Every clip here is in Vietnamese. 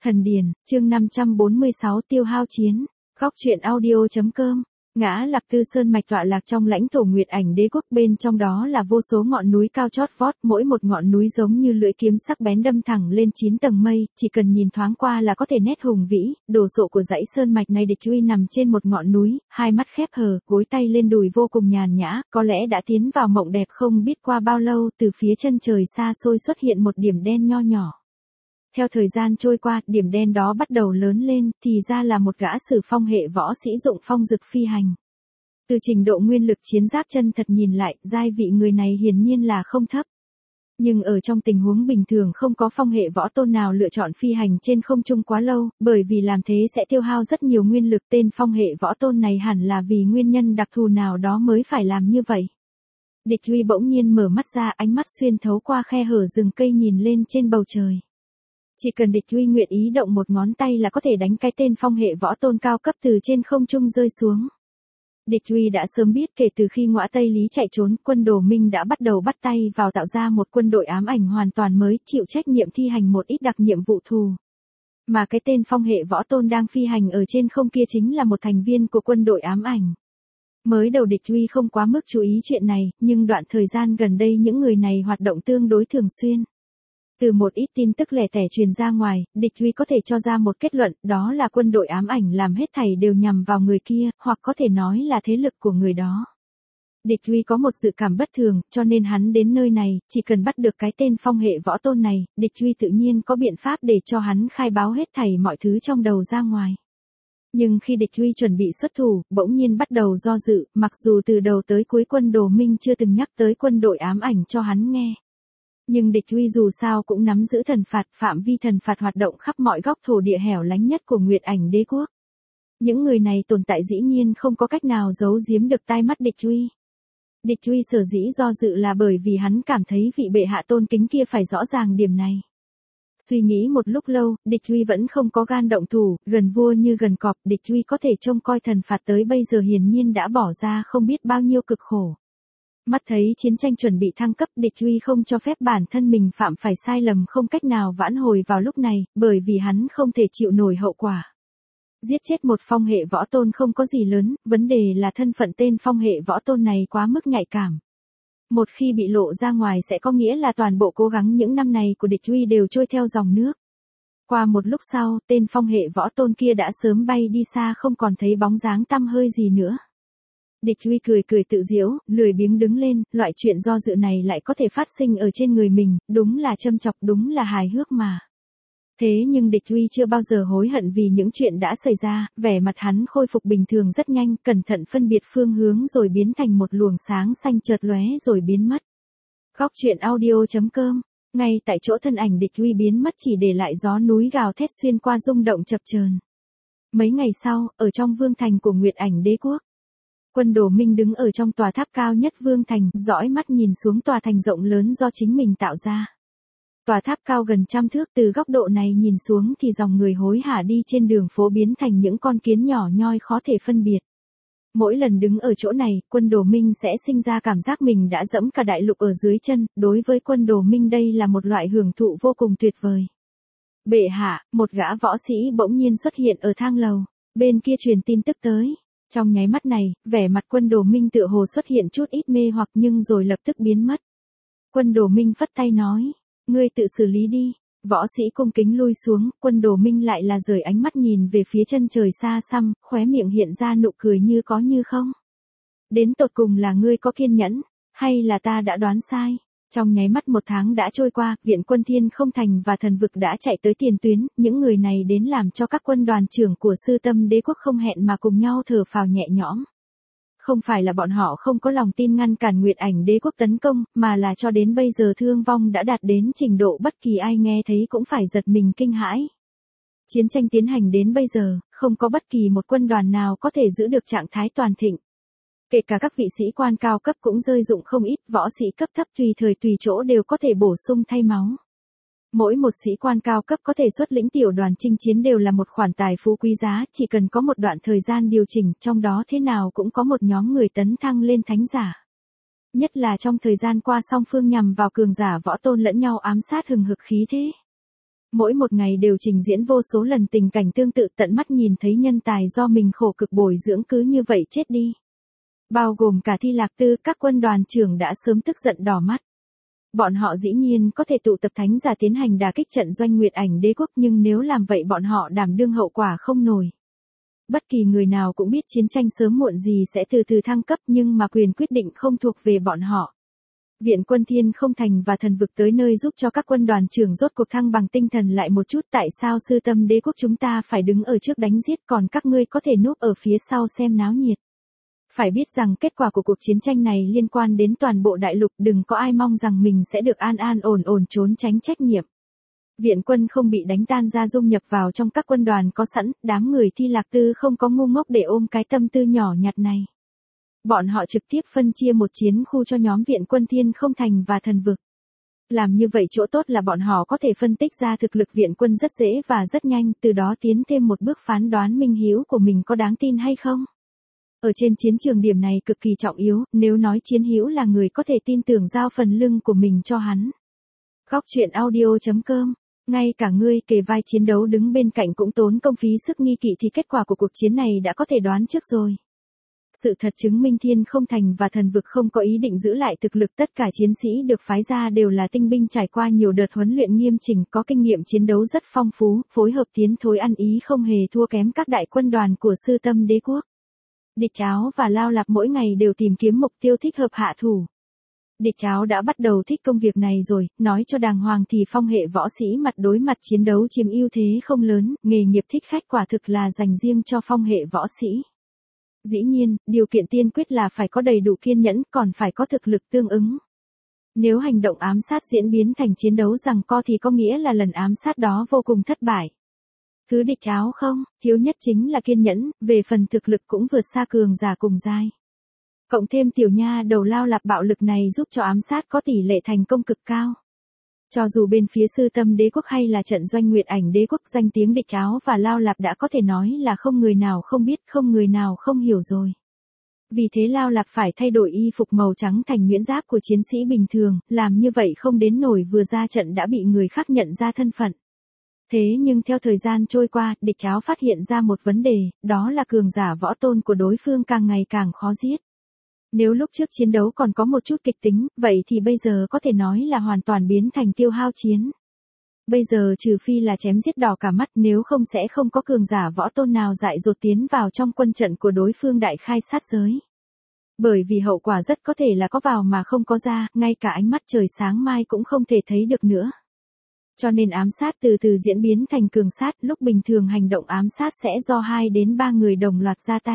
Thần Điền, chương 546 tiêu hao chiến. Góc truyện audio.com. Ngã Lạc Tư Sơn mạch tọa lạc trong lãnh thổ Nguyệt Ảnh Đế quốc, bên trong đó là vô số ngọn núi cao chót vót, mỗi một ngọn núi giống như lưỡi kiếm sắc bén đâm thẳng lên 9 tầng mây, chỉ cần nhìn thoáng qua là có thể nét hùng vĩ. Đồ sộ của dãy sơn mạch này, Địch Uy nằm trên một ngọn núi, hai mắt khép hờ, gối tay lên đùi vô cùng nhàn nhã, có lẽ đã tiến vào mộng đẹp không biết qua bao lâu. Từ phía chân trời xa xôi xuất hiện một điểm đen nho nhỏ. Theo thời gian trôi qua, điểm đen đó bắt đầu lớn lên, thì ra là một gã sử phong hệ võ sĩ dụng phong dực phi hành. Từ trình độ nguyên lực chiến giáp chân thật nhìn lại, giai vị người này hiển nhiên là không thấp. Nhưng ở trong tình huống bình thường không có phong hệ võ tôn nào lựa chọn phi hành trên không trung quá lâu, bởi vì làm thế sẽ tiêu hao rất nhiều nguyên lực. Tên phong hệ võ tôn này hẳn là vì nguyên nhân đặc thù nào đó mới phải làm như vậy. Địch Uy bỗng nhiên mở mắt ra, ánh mắt xuyên thấu qua khe hở rừng cây nhìn lên trên bầu trời. Chỉ cần Địch Uy nguyện ý động một ngón tay là có thể đánh cái tên phong hệ võ tôn cao cấp từ trên không trung rơi xuống. Địch Uy đã sớm biết kể từ khi Ngõa Tây Lý chạy trốn, quân Đồ Minh đã bắt đầu bắt tay vào tạo ra một quân đội ám ảnh hoàn toàn mới, chịu trách nhiệm thi hành một ít đặc nhiệm vụ thù. Mà cái tên phong hệ võ tôn đang phi hành ở trên không kia chính là một thành viên của quân đội ám ảnh. Mới đầu Địch Uy không quá mức chú ý chuyện này, nhưng đoạn thời gian gần đây những người này hoạt động tương đối thường xuyên. Từ một ít tin tức lẻ tẻ truyền ra ngoài, Địch Uy có thể cho ra một kết luận, đó là quân đội ám ảnh làm hết thảy đều nhằm vào người kia, hoặc có thể nói là thế lực của người đó. Địch Uy có một dự cảm bất thường, cho nên hắn đến nơi này, chỉ cần bắt được cái tên phong hệ võ tôn này, Địch Uy tự nhiên có biện pháp để cho hắn khai báo hết thảy mọi thứ trong đầu ra ngoài. Nhưng khi Địch Uy chuẩn bị xuất thủ, bỗng nhiên bắt đầu do dự, mặc dù từ đầu tới cuối quân Đồ Minh chưa từng nhắc tới quân đội ám ảnh cho hắn nghe. Nhưng Địch Uy dù sao cũng nắm giữ thần phạt, phạm vi thần phạt hoạt động khắp mọi góc thổ địa hẻo lánh nhất của Nguyệt Ảnh Đế quốc. Những người này tồn tại dĩ nhiên không có cách nào giấu giếm được tai mắt Địch Uy. Địch Uy sở dĩ do dự là bởi vì hắn cảm thấy vị bệ hạ tôn kính kia phải rõ ràng điểm này. Suy nghĩ một lúc lâu, Địch Uy vẫn không có gan động thủ, gần vua như gần cọp, Địch Uy có thể trông coi thần phạt tới bây giờ hiển nhiên đã bỏ ra không biết bao nhiêu cực khổ. Mắt thấy chiến tranh chuẩn bị thăng cấp, Địch Uy không cho phép bản thân mình phạm phải sai lầm không cách nào vãn hồi vào lúc này, bởi vì hắn không thể chịu nổi hậu quả. Giết chết một phong hệ võ tôn không có gì lớn, vấn đề là thân phận tên phong hệ võ tôn này quá mức nhạy cảm. Một khi bị lộ ra ngoài sẽ có nghĩa là toàn bộ cố gắng những năm này của Địch Uy đều trôi theo dòng nước. Qua một lúc sau, tên phong hệ võ tôn kia đã sớm bay đi xa, không còn thấy bóng dáng tăm hơi gì nữa. Địch Uy cười cười tự giễu, lười biếng đứng lên, loại chuyện do dự này lại có thể phát sinh ở trên người mình, đúng là châm chọc, đúng là hài hước mà. Thế nhưng Địch Uy chưa bao giờ hối hận vì những chuyện đã xảy ra, vẻ mặt hắn khôi phục bình thường rất nhanh, cẩn thận phân biệt phương hướng rồi biến thành một luồng sáng xanh chợt lóe rồi biến mất. Góc truyện audio.com. Ngay tại chỗ thân ảnh Địch Uy biến mất chỉ để lại gió núi gào thét xuyên qua rung động chập chờn. Mấy ngày sau, ở trong vương thành của Nguyệt Ảnh Đế quốc, quân Đồ Minh đứng ở trong tòa tháp cao nhất vương thành, dõi mắt nhìn xuống tòa thành rộng lớn do chính mình tạo ra. Tòa tháp cao gần 100 thước, từ góc độ này nhìn xuống thì dòng người hối hả đi trên đường phố biến thành những con kiến nhỏ nhoi khó thể phân biệt. Mỗi lần đứng ở chỗ này, quân Đồ Minh sẽ sinh ra cảm giác mình đã dẫm cả đại lục ở dưới chân, đối với quân Đồ Minh đây là một loại hưởng thụ vô cùng tuyệt vời. Bệ hạ, một gã võ sĩ bỗng nhiên xuất hiện ở thang lầu, bên kia truyền tin tức tới. Trong nháy mắt này, vẻ mặt quân Đồ Minh tựa hồ xuất hiện chút ít mê hoặc nhưng rồi lập tức biến mất. Quân Đồ Minh phất tay nói, ngươi tự xử lý đi. Võ sĩ cung kính lui xuống, quân Đồ Minh lại là rời ánh mắt nhìn về phía chân trời xa xăm, khóe miệng hiện ra nụ cười như có như không. Đến tột cùng là ngươi có kiên nhẫn, hay là ta đã đoán sai? Trong nháy mắt 1 tháng đã trôi qua, viện quân Thiên Không Thành và Thần Vực đã chạy tới tiền tuyến, những người này đến làm cho các quân đoàn trưởng của Sư Tâm Đế quốc không hẹn mà cùng nhau thở phào nhẹ nhõm. Không phải là bọn họ không có lòng tin ngăn cản Nguyệt Ảnh Đế quốc tấn công, mà là cho đến bây giờ thương vong đã đạt đến trình độ bất kỳ ai nghe thấy cũng phải giật mình kinh hãi. Chiến tranh tiến hành đến bây giờ, không có bất kỳ một quân đoàn nào có thể giữ được trạng thái toàn thịnh. Kể cả các vị sĩ quan cao cấp cũng rơi dụng không ít, võ sĩ cấp thấp tùy thời tùy chỗ đều có thể bổ sung thay máu. Mỗi một sĩ quan cao cấp có thể xuất lĩnh tiểu đoàn chinh chiến đều là một khoản tài phú quý giá, chỉ cần có một đoạn thời gian điều chỉnh, trong đó thế nào cũng có một nhóm người tấn thăng lên thánh giả. Nhất là trong thời gian qua song phương nhằm vào cường giả võ tôn lẫn nhau ám sát hừng hực khí thế. Mỗi một ngày đều trình diễn vô số lần tình cảnh tương tự, tận mắt nhìn thấy nhân tài do mình khổ cực bồi dưỡng cứ như vậy chết đi. Bao gồm cả Thi Lạc Tư, các quân đoàn trưởng đã sớm tức giận đỏ mắt. Bọn họ dĩ nhiên có thể tụ tập thánh giả tiến hành đả kích trận doanh Nguyệt Ảnh Đế quốc, nhưng nếu làm vậy bọn họ đảm đương hậu quả không nổi. Bất kỳ người nào cũng biết chiến tranh sớm muộn gì sẽ từ từ thăng cấp, nhưng mà quyền quyết định không thuộc về bọn họ. Viện quân Thiên Không Thành và Thần Vực tới nơi giúp cho các quân đoàn trưởng rốt cuộc thăng bằng tinh thần lại một chút. Tại sao Sư Tâm Đế quốc chúng ta phải đứng ở trước đánh giết, còn các ngươi có thể núp ở phía sau xem náo nhiệt? Phải biết rằng kết quả của cuộc chiến tranh này liên quan đến toàn bộ đại lục, đừng có ai mong rằng mình sẽ được an an ổn ổn trốn tránh trách nhiệm. Viện quân không bị đánh tan ra dung nhập vào trong các quân đoàn có sẵn, đám người Thi Lạc Tư không có ngu ngốc để ôm cái tâm tư nhỏ nhặt này. Bọn họ trực tiếp phân chia một chiến khu cho nhóm viện quân Thiên Không Thành và Thần Vực. Làm như vậy chỗ tốt là bọn họ có thể phân tích ra thực lực viện quân rất dễ và rất nhanh, từ đó tiến thêm một bước phán đoán minh hữu của mình có đáng tin hay không. Ở trên chiến trường điểm này cực kỳ trọng yếu, nếu nói chiến hữu là người có thể tin tưởng giao phần lưng của mình cho hắn. Góc truyện audio.com. Ngay cả ngươi kề vai chiến đấu đứng bên cạnh cũng tốn công phí sức nghi kỵ thì kết quả của cuộc chiến này đã có thể đoán trước rồi. Sự thật chứng minh Thiên Không Thành và Thần Vực không có ý định giữ lại thực lực, tất cả chiến sĩ được phái ra đều là tinh binh trải qua nhiều đợt huấn luyện nghiêm chỉnh, có kinh nghiệm chiến đấu rất phong phú, phối hợp tiến thối ăn ý không hề thua kém các đại quân đoàn của Sư Tâm Đế quốc. Địch Áo và Lao Lạp mỗi ngày đều tìm kiếm mục tiêu thích hợp hạ thủ. Địch Áo đã bắt đầu thích công việc này rồi, nói cho đàng hoàng thì phong hệ võ sĩ mặt đối mặt chiến đấu chiếm ưu thế không lớn, nghề nghiệp thích khách quả thực là dành riêng cho phong hệ võ sĩ. Dĩ nhiên, điều kiện tiên quyết là phải có đầy đủ kiên nhẫn, còn phải có thực lực tương ứng. Nếu hành động ám sát diễn biến thành chiến đấu giằng co thì có nghĩa là lần ám sát đó vô cùng thất bại. Thứ Địch Áo không, thiếu nhất chính là kiên nhẫn, về phần thực lực cũng vượt xa cường giả cùng giai. Cộng thêm tiểu nha đầu Lao Lạp bạo lực này giúp cho ám sát có tỷ lệ thành công cực cao. Cho dù bên phía Sư Tâm Đế quốc hay là trận doanh Nguyệt Ảnh Đế quốc, danh tiếng Địch Áo và Lao Lạp đã có thể nói là không người nào không biết, không người nào không hiểu rồi. Vì thế Lao Lạp phải thay đổi y phục màu trắng thành miễn giáp của chiến sĩ bình thường, làm như vậy không đến nổi vừa ra trận đã bị người khác nhận ra thân phận. Thế nhưng theo thời gian trôi qua, Địch Áo phát hiện ra một vấn đề, đó là cường giả võ tôn của đối phương càng ngày càng khó giết. Nếu lúc trước chiến đấu còn có một chút kịch tính, vậy thì bây giờ có thể nói là hoàn toàn biến thành tiêu hao chiến. Bây giờ trừ phi là chém giết đỏ cả mắt, nếu không sẽ không có cường giả võ tôn nào dại dột tiến vào trong quân trận của đối phương đại khai sát giới. Bởi vì hậu quả rất có thể là có vào mà không có ra, ngay cả ánh mắt trời sáng mai cũng không thể thấy được nữa. Cho nên ám sát từ từ diễn biến thành cường sát, lúc bình thường hành động ám sát sẽ do 2 đến 3 người đồng loạt ra tay.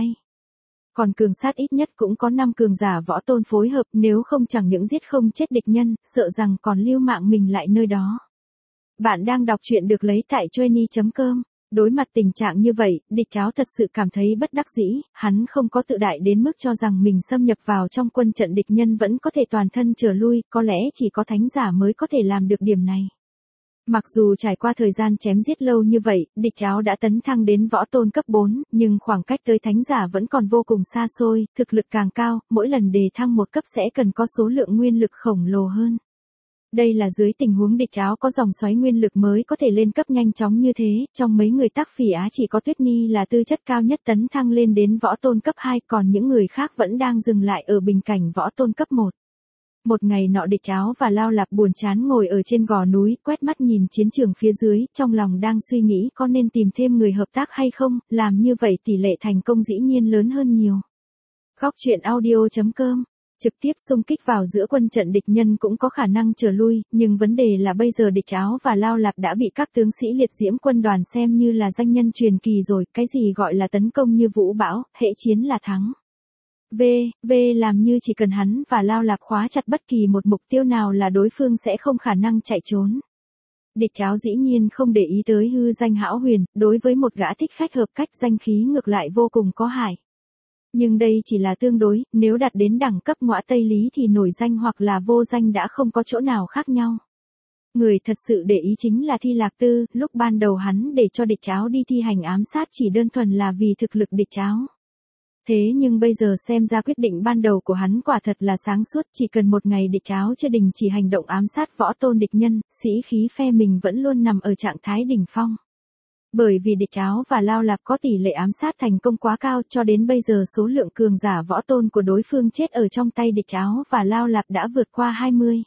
Còn cường sát ít nhất cũng có 5 cường giả võ tôn phối hợp, nếu không chẳng những giết không chết địch nhân, sợ rằng còn lưu mạng mình lại nơi đó. Bạn đang đọc truyện được lấy tại Joenie.com. Đối mặt tình trạng như vậy, Địch Áo thật sự cảm thấy bất đắc dĩ, hắn không có tự đại đến mức cho rằng mình xâm nhập vào trong quân trận địch nhân vẫn có thể toàn thân trở lui, có lẽ chỉ có thánh giả mới có thể làm được điểm này. Mặc dù trải qua thời gian chém giết lâu như vậy, Địch Áo đã tấn thăng đến võ tôn cấp 4, nhưng khoảng cách tới thánh giả vẫn còn vô cùng xa xôi, thực lực càng cao, mỗi lần đề thăng một cấp sẽ cần có số lượng nguyên lực khổng lồ hơn. Đây là dưới tình huống Địch Áo có dòng xoáy nguyên lực mới có thể lên cấp nhanh chóng như thế, trong mấy người Tắc Phỉ Á chỉ có Tuyết Ni là tư chất cao nhất tấn thăng lên đến võ tôn cấp 2, còn những người khác vẫn đang dừng lại ở bình cảnh võ tôn cấp 1. Một ngày nọ Địch Áo và Lao Lạp buồn chán ngồi ở trên gò núi, quét mắt nhìn chiến trường phía dưới, trong lòng đang suy nghĩ có nên tìm thêm người hợp tác hay không, làm như vậy tỷ lệ thành công dĩ nhiên lớn hơn nhiều. Góc truyện audio.com. Trực tiếp xung kích vào giữa quân trận địch nhân cũng có khả năng trở lui, nhưng vấn đề là bây giờ Địch Áo và Lao Lạp đã bị các tướng sĩ liệt diễm quân đoàn xem như là danh nhân truyền kỳ rồi, cái gì gọi là tấn công như vũ bão, hễ chiến là thắng. Làm như chỉ cần hắn và Lao Lạp khóa chặt bất kỳ một mục tiêu nào là đối phương sẽ không khả năng chạy trốn. Địch Áo dĩ nhiên không để ý tới hư danh hão huyền, đối với một gã thích khách hợp cách danh khí ngược lại vô cùng có hại. Nhưng đây chỉ là tương đối, nếu đạt đến đẳng cấp ngõa Tây Lý thì nổi danh hoặc là vô danh đã không có chỗ nào khác nhau. Người thật sự để ý chính là Thi Lạc Tư, lúc ban đầu hắn để cho Địch Áo đi thi hành ám sát chỉ đơn thuần là vì thực lực Địch Áo. Thế nhưng bây giờ xem ra quyết định ban đầu của hắn quả thật là sáng suốt, chỉ cần một ngày địch áo chưa đình chỉ hành động ám sát võ tôn địch nhân, sĩ khí phe mình vẫn luôn nằm ở trạng thái đỉnh phong. Bởi vì địch áo và Lao Lạp có tỷ lệ ám sát thành công quá cao, cho đến bây giờ số lượng cường giả võ tôn của đối phương chết ở trong tay địch áo và Lao Lạp đã vượt qua 20.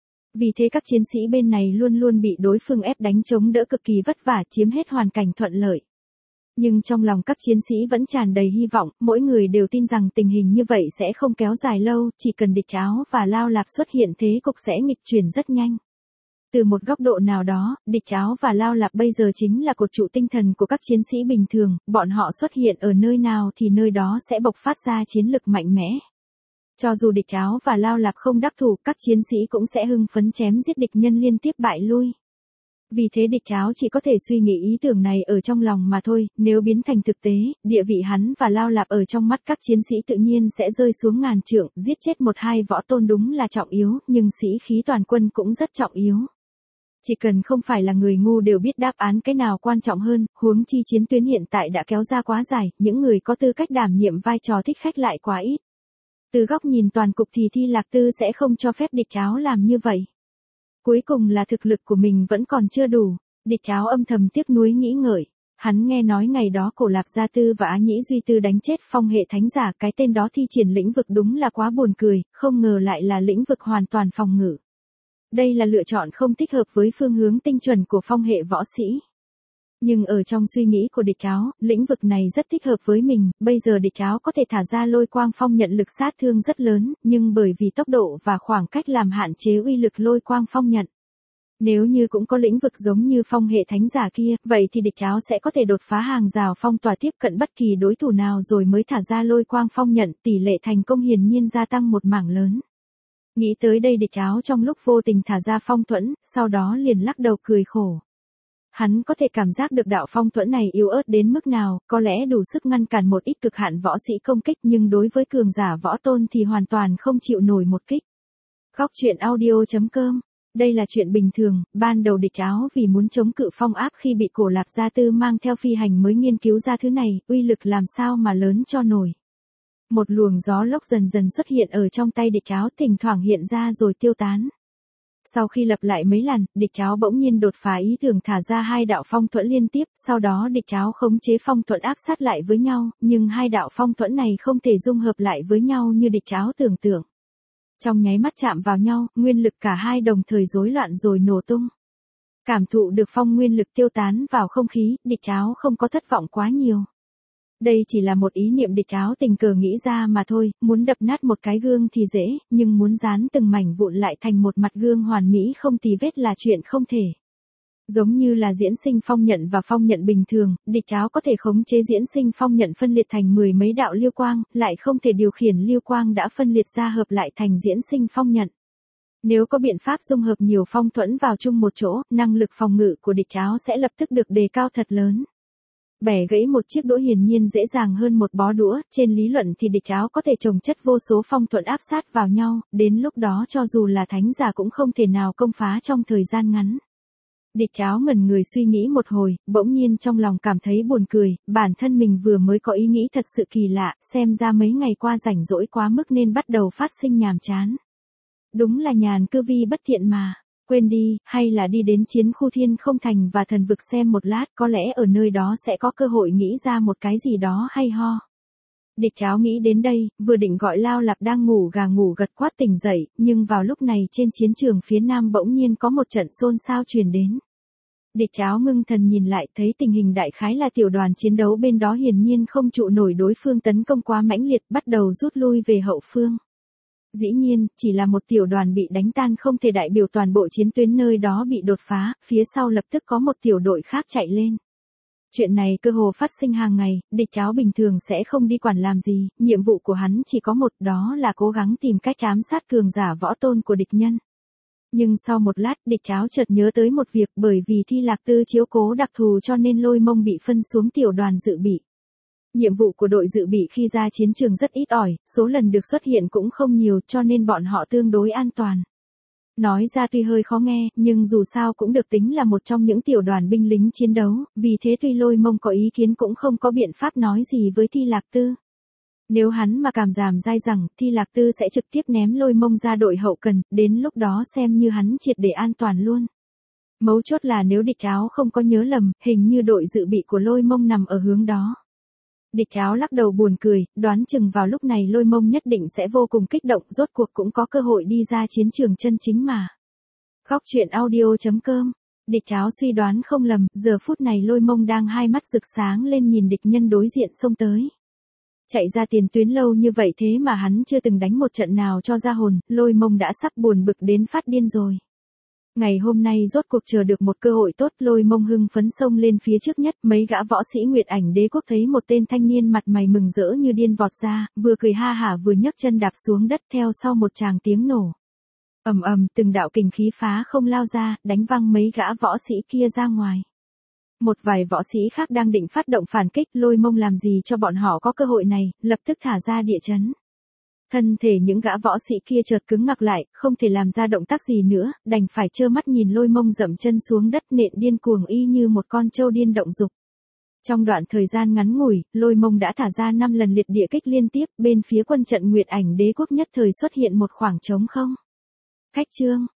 Vì thế các chiến sĩ bên này luôn luôn bị đối phương ép đánh chống đỡ cực kỳ vất vả, chiếm hết hoàn cảnh thuận lợi. Nhưng trong lòng các chiến sĩ vẫn tràn đầy hy vọng, mỗi người đều tin rằng tình hình như vậy sẽ không kéo dài lâu, chỉ cần địch áo và Lao Lạp xuất hiện thế cục sẽ nghịch chuyển rất nhanh. Từ một góc độ nào đó, địch áo và Lao Lạp bây giờ chính là cột trụ tinh thần của các chiến sĩ bình thường, bọn họ xuất hiện ở nơi nào thì nơi đó sẽ bộc phát ra chiến lực mạnh mẽ. Cho dù địch áo và Lao Lạp không đắc thủ, các chiến sĩ cũng sẽ hưng phấn chém giết địch nhân liên tiếp bại lui. Vì thế địch áo chỉ có thể suy nghĩ ý tưởng này ở trong lòng mà thôi, nếu biến thành thực tế, địa vị hắn và Lao Lạp ở trong mắt các chiến sĩ tự nhiên sẽ rơi xuống ngàn trượng, giết chết một hai võ tôn đúng là trọng yếu, nhưng sĩ khí toàn quân cũng rất trọng yếu. Chỉ cần không phải là người ngu đều biết đáp án cái nào quan trọng hơn, huống chi chiến tuyến hiện tại đã kéo ra quá dài, những người có tư cách đảm nhiệm vai trò thích khách lại quá ít. Từ góc nhìn toàn cục thì Thi Lạc Tư sẽ không cho phép địch áo làm như vậy. Cuối cùng là thực lực của mình vẫn còn chưa đủ, địch áo âm thầm tiếc nuối nghĩ ngợi. Hắn nghe nói ngày đó Cổ Lạp Gia Tư và Á Nhĩ Duy Tư đánh chết phong hệ thánh giả, cái tên đó thi triển lĩnh vực đúng là quá buồn cười, không ngờ lại là lĩnh vực hoàn toàn phòng ngự. Đây là lựa chọn không thích hợp với phương hướng tinh chuẩn của phong hệ võ sĩ. Nhưng ở trong suy nghĩ của địch áo, lĩnh vực này rất thích hợp với mình, bây giờ địch áo có thể thả ra lôi quang phong nhận lực sát thương rất lớn, nhưng bởi vì tốc độ và khoảng cách làm hạn chế uy lực lôi quang phong nhận. Nếu như cũng có lĩnh vực giống như phong hệ thánh giả kia, vậy thì địch áo sẽ có thể đột phá hàng rào phong tỏa tiếp cận bất kỳ đối thủ nào rồi mới thả ra lôi quang phong nhận, tỷ lệ thành công hiển nhiên gia tăng một mảng lớn. Nghĩ tới đây địch áo trong lúc vô tình thả ra phong thuẫn, sau đó liền lắc đầu cười khổ. Hắn có thể cảm giác được đạo phong thuẫn này yếu ớt đến mức nào, có lẽ đủ sức ngăn cản một ít cực hạn võ sĩ công kích nhưng đối với cường giả võ tôn thì hoàn toàn không chịu nổi một kích. Góc truyện audio.com. Đây là chuyện bình thường, ban đầu địch áo vì muốn chống cự phong áp khi bị Cổ Lạp Gia Tư mang theo phi hành mới nghiên cứu ra thứ này, uy lực làm sao mà lớn cho nổi. Một luồng gió lốc dần dần xuất hiện ở trong tay địch áo, thỉnh thoảng hiện ra rồi tiêu tán. Sau khi lặp lại mấy lần, địch áo bỗng nhiên đột phá ý tưởng thả ra hai đạo phong thuẫn liên tiếp, sau đó địch áo khống chế phong thuẫn áp sát lại với nhau, nhưng hai đạo phong thuẫn này không thể dung hợp lại với nhau như địch áo tưởng tượng. Trong nháy mắt chạm vào nhau, nguyên lực cả hai đồng thời rối loạn rồi nổ tung. Cảm thụ được phong nguyên lực tiêu tán vào không khí, địch áo không có thất vọng quá nhiều. Đây chỉ là một ý niệm địch áo tình cờ nghĩ ra mà thôi, muốn đập nát một cái gương thì dễ, nhưng muốn dán từng mảnh vụn lại thành một mặt gương hoàn mỹ không tì vết là chuyện không thể. Giống như là diễn sinh phong nhận và phong nhận bình thường, địch áo có thể khống chế diễn sinh phong nhận phân liệt thành mười mấy đạo liêu quang, lại không thể điều khiển liêu quang đã phân liệt ra hợp lại thành diễn sinh phong nhận. Nếu có biện pháp dung hợp nhiều phong thuẫn vào chung một chỗ, năng lực phòng ngự của địch áo sẽ lập tức được đề cao thật lớn. Bẻ gãy một chiếc đũa hiển nhiên dễ dàng hơn một bó đũa, trên lý luận thì địch áo có thể chồng chất vô số phong thuẫn áp sát vào nhau, đến lúc đó cho dù là thánh giả cũng không thể nào công phá trong thời gian ngắn. Địch áo ngẩn người suy nghĩ một hồi, bỗng nhiên trong lòng cảm thấy buồn cười, bản thân mình vừa mới có ý nghĩ thật sự kỳ lạ, xem ra mấy ngày qua rảnh rỗi quá mức nên bắt đầu phát sinh nhàm chán. Đúng là nhàn cư vi bất thiện mà. Quên đi, hay là đi đến chiến khu Thiên Không Thành và Thần Vực xem một lát, có lẽ ở nơi đó sẽ có cơ hội nghĩ ra một cái gì đó hay ho. Địch áo nghĩ đến đây, vừa định gọi Lao Lạp đang ngủ gà ngủ gật quát tỉnh dậy, nhưng vào lúc này trên chiến trường phía nam bỗng nhiên có một trận xôn xao truyền đến. Địch áo ngưng thần nhìn lại thấy tình hình đại khái là tiểu đoàn chiến đấu bên đó hiển nhiên không trụ nổi đối phương tấn công quá mãnh liệt, bắt đầu rút lui về hậu phương. Dĩ nhiên, chỉ là một tiểu đoàn bị đánh tan không thể đại biểu toàn bộ chiến tuyến nơi đó bị đột phá, phía sau lập tức có một tiểu đội khác chạy lên. Chuyện này cơ hồ phát sinh hàng ngày, địch áo bình thường sẽ không đi quản làm gì, nhiệm vụ của hắn chỉ có một, đó là cố gắng tìm cách ám sát cường giả võ tôn của địch nhân. Nhưng sau một lát, địch áo chợt nhớ tới một việc, bởi vì Thi Lạc Tư chiếu cố đặc thù cho nên Lôi Mông bị phân xuống tiểu đoàn dự bị. Nhiệm vụ của đội dự bị khi ra chiến trường rất ít ỏi, số lần được xuất hiện cũng không nhiều cho nên bọn họ tương đối an toàn. Nói ra tuy hơi khó nghe, nhưng dù sao cũng được tính là một trong những tiểu đoàn binh lính chiến đấu, vì thế tuy Lôi Mông có ý kiến cũng không có biện pháp nói gì với Thi Lạc Tư. Nếu hắn mà cảm giảm dai rằng, thì Lạc Tư sẽ trực tiếp ném Lôi Mông ra đội hậu cần, đến lúc đó xem như hắn triệt để an toàn luôn. Mấu chốt là nếu địch áo không có nhớ lầm, hình như đội dự bị của Lôi Mông nằm ở hướng đó. Địch áo lắc đầu buồn cười, đoán chừng vào lúc này Lôi Mông nhất định sẽ vô cùng kích động, rốt cuộc cũng có cơ hội đi ra chiến trường chân chính mà. Góc truyện audio.com. Địch áo suy đoán không lầm, giờ phút này Lôi Mông đang hai mắt rực sáng lên nhìn địch nhân đối diện xông tới. Chạy ra tiền tuyến lâu như vậy thế mà hắn chưa từng đánh một trận nào cho ra hồn, Lôi Mông đã sắp buồn bực đến phát điên rồi. Ngày hôm nay rốt cuộc chờ được một cơ hội tốt, Lôi Mông hưng phấn xông lên phía trước nhất, mấy gã võ sĩ Nguyệt Ảnh Đế Quốc thấy một tên thanh niên mặt mày mừng rỡ như điên vọt ra, vừa cười ha hả vừa nhấc chân đạp xuống đất theo sau một tràng tiếng nổ. Ầm ầm, từng đạo kình khí phá không lao ra, đánh văng mấy gã võ sĩ kia ra ngoài. Một vài võ sĩ khác đang định phát động phản kích, Lôi Mông làm gì cho bọn họ có cơ hội này, lập tức thả ra địa chấn. Thân thể những gã võ sĩ kia chợt cứng ngắc lại, không thể làm ra động tác gì nữa, đành phải trơ mắt nhìn Lôi Mông dậm chân xuống đất nện điên cuồng y như một con trâu điên động dục. Trong đoạn thời gian ngắn ngủi, Lôi Mông đã thả ra 5 lần liệt địa kích liên tiếp, bên phía quân trận Nguyệt Ảnh Đế Quốc nhất thời xuất hiện một khoảng trống không. Khách chương